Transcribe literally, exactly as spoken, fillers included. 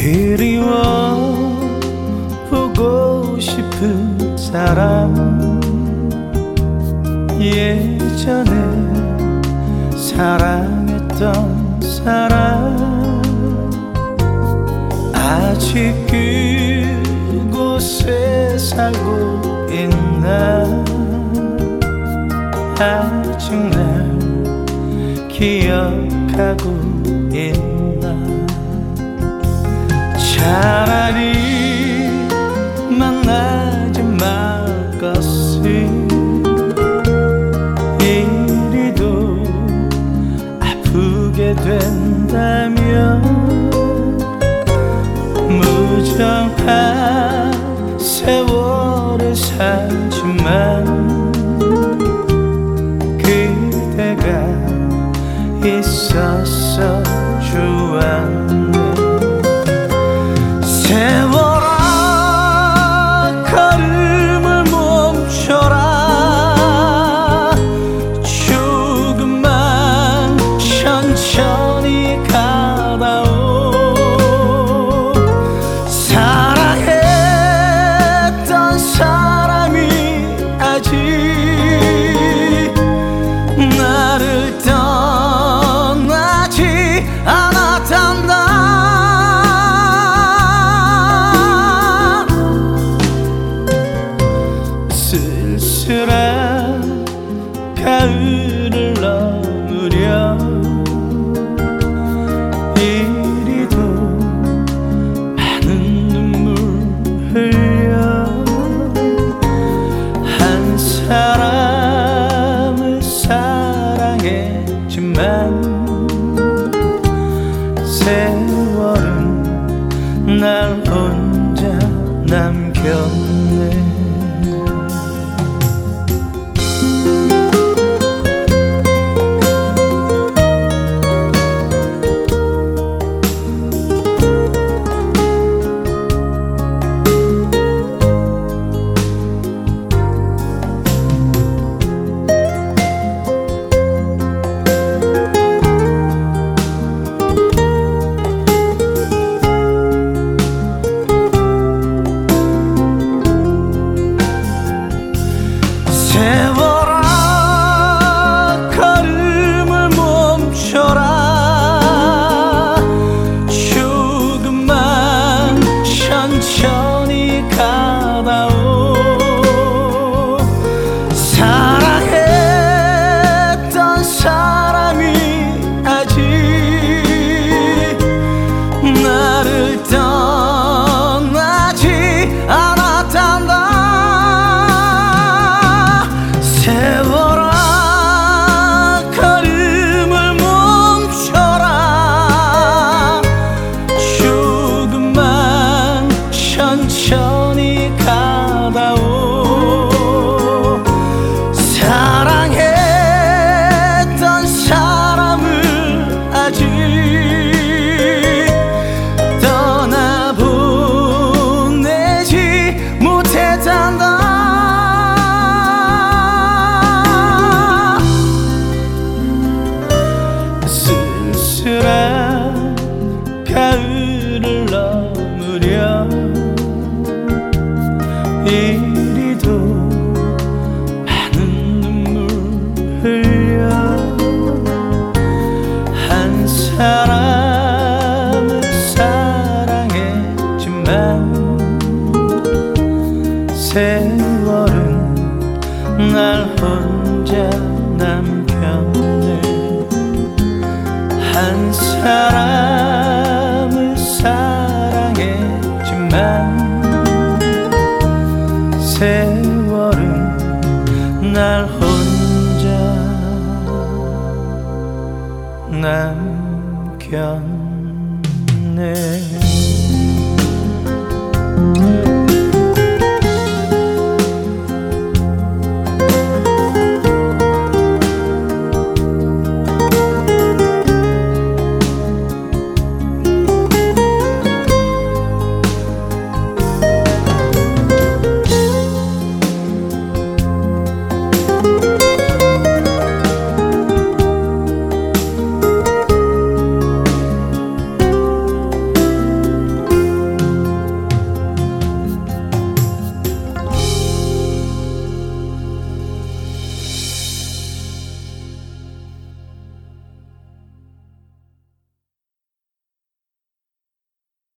그리워 보고 싶은 사람, 예전에 사랑했던 사람, 아직 그곳에 살고 있나, 아직 날 기억하고 있나. 차라리 만나지 말 것을, 이리도 아프게 된다면 무정한 세월을 살지만 그대가 있어서 좋았네. 세월아 걸음을 멈춰라, 조금만 천천히 가다오. 사랑했던 사람이 아직 나를 떠나지 않았단다. 쓸쓸한 가을을 넘으려 이리도 많은 눈물 흘려 한 사람을 사랑했지만 세월은 날 혼자 남겼네. 세월아 걸음을 멈춰라, 조금만 천천히 가다오. 사랑했던 사람이 아직 나를 떠나지 않았단다. 세월아 걸음을 멈춰라, 조금만 천천히 가다오. 사랑했던 사람을 아직 떠나보내지 못했단다. 쓸쓸한 가을을 넘으려 이리도 많은 눈물 흘려 한 사람을 사랑했지만 세월은 날 혼자 남겼네. 한 사람을 사랑했지만 세월은 날 혼자 남겼네.